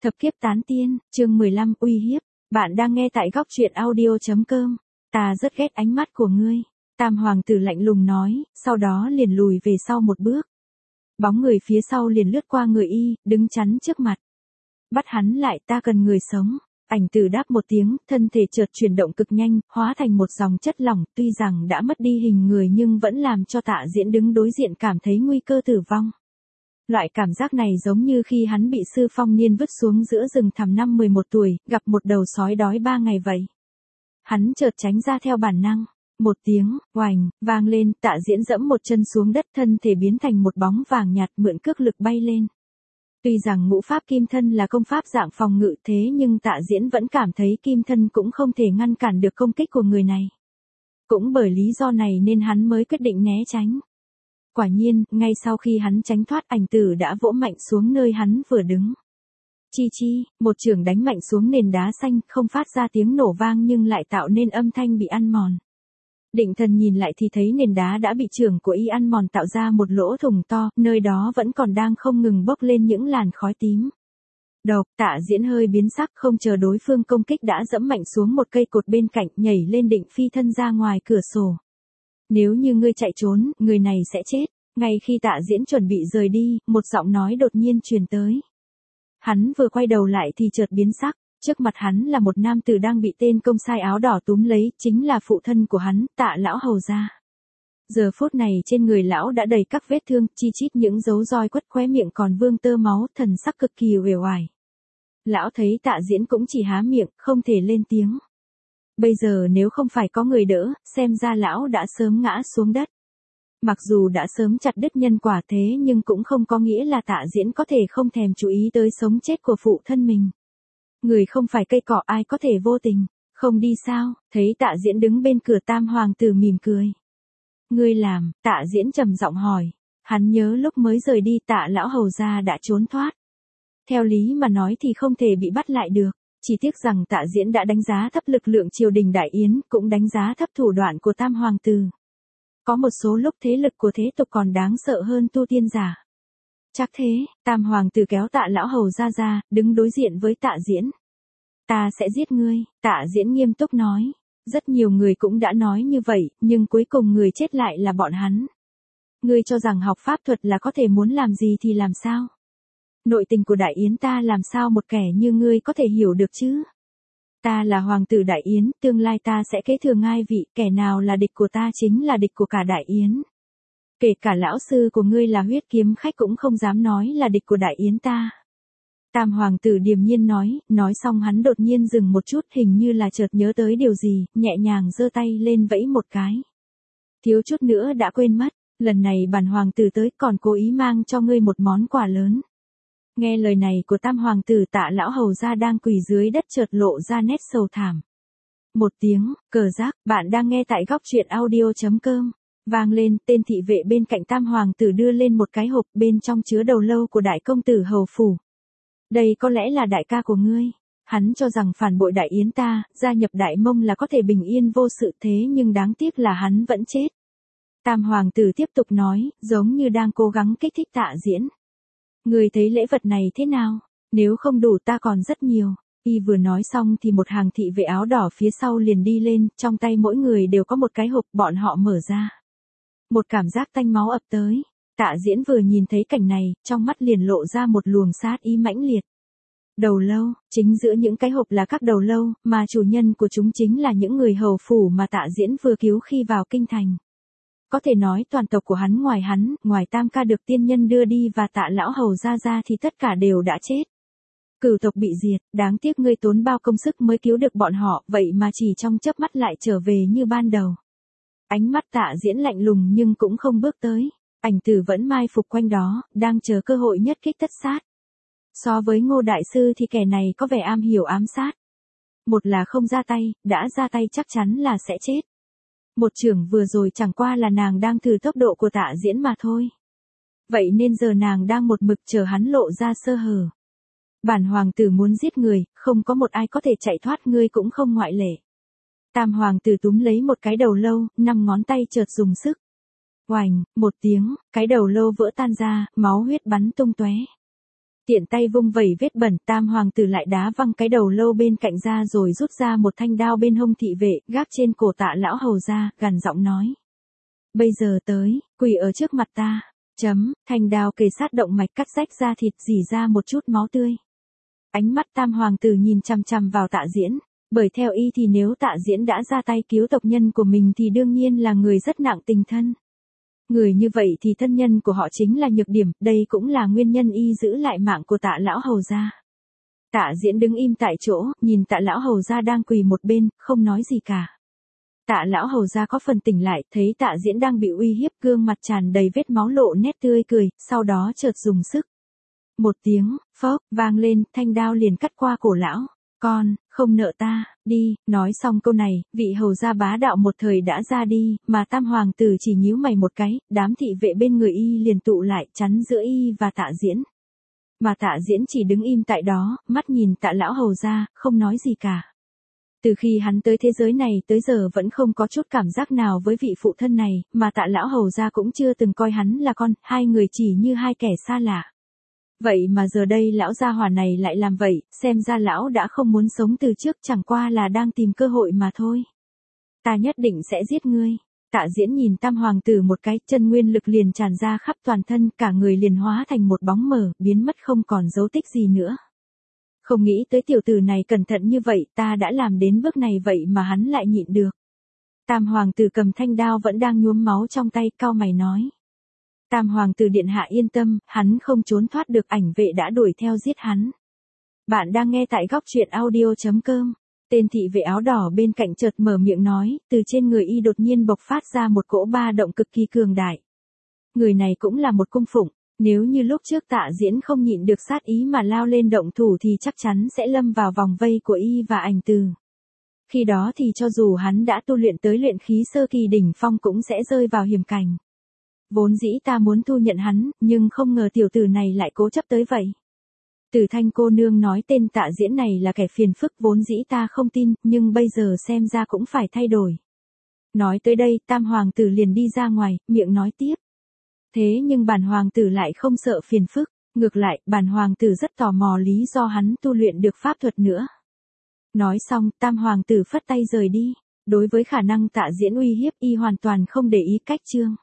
Thập kiếp tán tiên, chương 15, uy hiếp. Bạn đang nghe tại góc truyện audio.com. Ta rất ghét ánh mắt của ngươi. Tam hoàng tử lạnh lùng nói, sau đó liền lùi về sau một bước. Bóng người phía sau liền lướt qua người y, đứng chắn trước mặt. Bắt hắn lại, ta cần người sống. Ảnh tử đáp một tiếng, thân thể chợt chuyển động cực nhanh, hóa thành một dòng chất lỏng, tuy rằng đã mất đi hình người nhưng vẫn làm cho Tạ Diễn đứng đối diện cảm thấy nguy cơ tử vong. Loại cảm giác này giống như khi hắn bị Sư Phong Niên vứt xuống giữa rừng thẳm năm 11 tuổi, gặp một đầu sói đói 3 ngày vậy. Hắn chợt tránh ra theo bản năng. Một tiếng, oành, vang lên, Tạ Diễn dẫm một chân xuống đất, thân thể biến thành một bóng vàng nhạt, mượn cước lực bay lên. Tuy rằng ngũ pháp kim thân là công pháp dạng phòng ngự thế nhưng Tạ Diễn vẫn cảm thấy kim thân cũng không thể ngăn cản được công kích của người này. Cũng bởi lý do này nên hắn mới quyết định né tránh. Quả nhiên, ngay sau khi hắn tránh thoát, ảnh tử đã vỗ mạnh xuống nơi hắn vừa đứng. Chi chi, một chưởng đánh mạnh xuống nền đá xanh, không phát ra tiếng nổ vang nhưng lại tạo nên âm thanh bị ăn mòn. Định thần nhìn lại thì thấy nền đá đã bị chưởng của y ăn mòn tạo ra một lỗ thủng to, nơi đó vẫn còn đang không ngừng bốc lên những làn khói tím. Độc, Tạ Diễn hơi biến sắc, không chờ đối phương công kích đã dẫm mạnh xuống một cây cột bên cạnh, nhảy lên định phi thân ra ngoài cửa sổ. Nếu như ngươi chạy trốn, người này sẽ chết. Ngay khi Tạ Diễn chuẩn bị rời đi, một giọng nói đột nhiên truyền tới. Hắn vừa quay đầu lại thì chợt biến sắc, trước mặt hắn là một nam tử đang bị tên công sai áo đỏ túm lấy, chính là phụ thân của hắn, Tạ lão hầu gia. Giờ phút này trên người lão đã đầy các vết thương, chi chít những dấu roi quất, khóe miệng còn vương tơ máu, thần sắc cực kỳ uể oải. Lão thấy Tạ Diễn cũng chỉ há miệng, không thể lên tiếng. Bây giờ nếu không phải có người đỡ, xem ra lão đã sớm ngã xuống đất. Mặc dù đã sớm chặt đứt nhân quả thế nhưng cũng không có nghĩa là Tạ Diễn có thể không thèm chú ý tới sống chết của phụ thân mình. Người không phải cây cỏ, ai có thể vô tình, không đi sao? Thấy Tạ Diễn đứng bên cửa, Tam hoàng tử mỉm cười. Ngươi làm? Tạ Diễn trầm giọng hỏi. Hắn nhớ lúc mới rời đi Tạ lão hầu gia đã trốn thoát. Theo lý mà nói thì không thể bị bắt lại được. Chỉ tiếc rằng Tạ Diễn đã đánh giá thấp lực lượng triều đình Đại Yến, cũng đánh giá thấp thủ đoạn của Tam hoàng tử. Có một số lúc thế lực của thế tục còn đáng sợ hơn tu tiên giả. Chắc thế, Tam hoàng tử kéo Tạ lão hầu ra, đứng đối diện với Tạ Diễn. Ta sẽ giết ngươi, Tạ Diễn nghiêm túc nói. Rất nhiều người cũng đã nói như vậy, nhưng cuối cùng người chết lại là bọn hắn. Ngươi cho rằng học pháp thuật là có thể muốn làm gì thì làm sao? Nội tình của Đại Yến ta làm sao một kẻ như ngươi có thể hiểu được chứ? Ta là hoàng tử Đại Yến, tương lai ta sẽ kế thừa ngai vị, kẻ nào là địch của ta chính là địch của cả Đại Yến. Kể cả lão sư của ngươi là Huyết Kiếm Khách cũng không dám nói là địch của Đại Yến ta. Tam hoàng tử điềm nhiên nói xong hắn đột nhiên dừng một chút, hình như là chợt nhớ tới điều gì, nhẹ nhàng giơ tay lên vẫy một cái. Thiếu chút nữa đã quên mất, lần này bản hoàng tử tới còn cố ý mang cho ngươi một món quà lớn. Nghe lời này của Tam hoàng tử, Tạ lão hầu gia đang quỳ dưới đất chợt lộ ra nét sầu thảm. Một tiếng, cờ giác, bạn đang nghe tại góc truyện audio.com. Vang lên, tên thị vệ bên cạnh Tam hoàng tử đưa lên một cái hộp, bên trong chứa đầu lâu của đại công tử hầu phủ. Đây có lẽ là đại ca của ngươi. Hắn cho rằng phản bội Đại Yến ta, gia nhập Đại Mông là có thể bình yên vô sự, thế nhưng đáng tiếc là hắn vẫn chết. Tam hoàng tử tiếp tục nói, giống như đang cố gắng kích thích Tạ Diễn. Ngươi thấy lễ vật này thế nào? Nếu không đủ ta còn rất nhiều. Y vừa nói xong thì một hàng thị vệ áo đỏ phía sau liền đi lên, trong tay mỗi người đều có một cái hộp, bọn họ mở ra. Một cảm giác tanh máu ập tới. Tạ Diễn vừa nhìn thấy cảnh này, trong mắt liền lộ ra một luồng sát ý mãnh liệt. Đầu lâu, chính giữa những cái hộp là các đầu lâu, mà chủ nhân của chúng chính là những người hầu phủ mà Tạ Diễn vừa cứu khi vào kinh thành. Có thể nói toàn tộc của hắn, ngoài Tam ca được tiên nhân đưa đi và Tạ lão hầu ra thì tất cả đều đã chết. Cửu tộc bị diệt, đáng tiếc ngươi tốn bao công sức mới cứu được bọn họ, vậy mà chỉ trong chớp mắt lại trở về như ban đầu. Ánh mắt Tạ Diễn lạnh lùng nhưng cũng không bước tới. Ảnh tử vẫn mai phục quanh đó, đang chờ cơ hội nhất kích tất sát. So với Ngô đại sư thì kẻ này có vẻ am hiểu ám sát. Một là không ra tay, đã ra tay chắc chắn là sẽ chết. Một chưởng vừa rồi chẳng qua là nàng đang thử tốc độ của Tạ Diễn mà thôi. Vậy nên giờ nàng đang một mực chờ hắn lộ ra sơ hở. Bản hoàng tử muốn giết người, không có một ai có thể chạy thoát, ngươi cũng không ngoại lệ. Tam hoàng tử túm lấy một cái đầu lâu, 5 ngón tay chợt dùng sức. Oành, một tiếng, cái đầu lâu vỡ tan ra, máu huyết bắn tung tóe. Tiện tay vung vẩy vết bẩn, tam hoàng tử lại đá văng cái đầu lâu bên cạnh ra rồi rút ra một thanh đao bên hông thị vệ, gác trên cổ Tạ lão hầu ra, gằn giọng nói. Bây giờ tới, quỳ ở trước mặt ta. Thanh đao kề sát động mạch cắt rách da thịt rỉ ra một chút máu tươi. Ánh mắt tam hoàng tử nhìn chằm chằm vào Tạ Diễn, bởi theo y thì nếu Tạ Diễn đã ra tay cứu tộc nhân của mình thì đương nhiên là người rất nặng tình thân. Người như vậy thì thân nhân của họ chính là nhược điểm, đây cũng là nguyên nhân y giữ lại mạng của Tạ lão hầu gia. Tạ Diễn đứng im tại chỗ, nhìn Tạ lão hầu gia đang quỳ một bên, không nói gì cả. Tạ lão hầu gia có phần tỉnh lại, thấy Tạ Diễn đang bị uy hiếp, gương mặt tràn đầy vết máu lộ nét tươi cười, sau đó chợt dùng sức. Một tiếng, phốc, vang lên, thanh đao liền cắt qua cổ lão. Con, không nợ ta, đi, nói xong câu này, vị hầu gia bá đạo một thời đã ra đi, mà tam hoàng tử chỉ nhíu mày một cái, đám thị vệ bên người y liền tụ lại, chắn giữa y và Tạ Diễn. Mà Tạ Diễn chỉ đứng im tại đó, mắt nhìn Tạ lão hầu gia, không nói gì cả. Từ khi hắn tới thế giới này tới giờ vẫn không có chút cảm giác nào với vị phụ thân này, mà Tạ lão hầu gia cũng chưa từng coi hắn là con, hai người chỉ như hai kẻ xa lạ. Vậy mà giờ đây lão gia hỏa này lại làm vậy, xem ra lão đã không muốn sống từ trước, chẳng qua là đang tìm cơ hội mà thôi. Ta nhất định sẽ giết ngươi. Tạ Diễn nhìn tam hoàng tử một cái, chân nguyên lực liền tràn ra khắp toàn thân, cả người liền hóa thành một bóng mờ, biến mất không còn dấu tích gì nữa. Không nghĩ tới tiểu tử này cẩn thận như vậy, ta đã làm đến bước này vậy mà hắn lại nhịn được. Tam hoàng tử cầm thanh đao vẫn đang nhuốm máu trong tay, cau mày nói. Tam hoàng tử điện hạ yên tâm, hắn không trốn thoát được, ảnh vệ đã đuổi theo giết hắn. Bạn đang nghe tại góc truyện audio.com. Tên thị vệ áo đỏ bên cạnh chợt mở miệng nói, từ trên người y đột nhiên bộc phát ra một cỗ ba động cực kỳ cường đại. Người này cũng là một cung phụng, nếu như lúc trước Tạ Diễn không nhịn được sát ý mà lao lên động thủ thì chắc chắn sẽ lâm vào vòng vây của y và ảnh từ. Khi đó thì cho dù hắn đã tu luyện tới luyện khí sơ kỳ đỉnh phong cũng sẽ rơi vào hiểm cảnh. Vốn dĩ ta muốn thu nhận hắn, nhưng không ngờ tiểu tử này lại cố chấp tới vậy. Tử Thanh cô nương nói tên Tạ Diễn này là kẻ phiền phức, vốn dĩ ta không tin, nhưng bây giờ xem ra cũng phải thay đổi. Nói tới đây, tam hoàng tử liền đi ra ngoài, miệng nói tiếp. Thế nhưng bản hoàng tử lại không sợ phiền phức, ngược lại, bản hoàng tử rất tò mò lý do hắn tu luyện được pháp thuật nữa. Nói xong, tam hoàng tử phất tay rời đi. Đối với khả năng Tạ Diễn uy hiếp y hoàn toàn không để ý cách chương.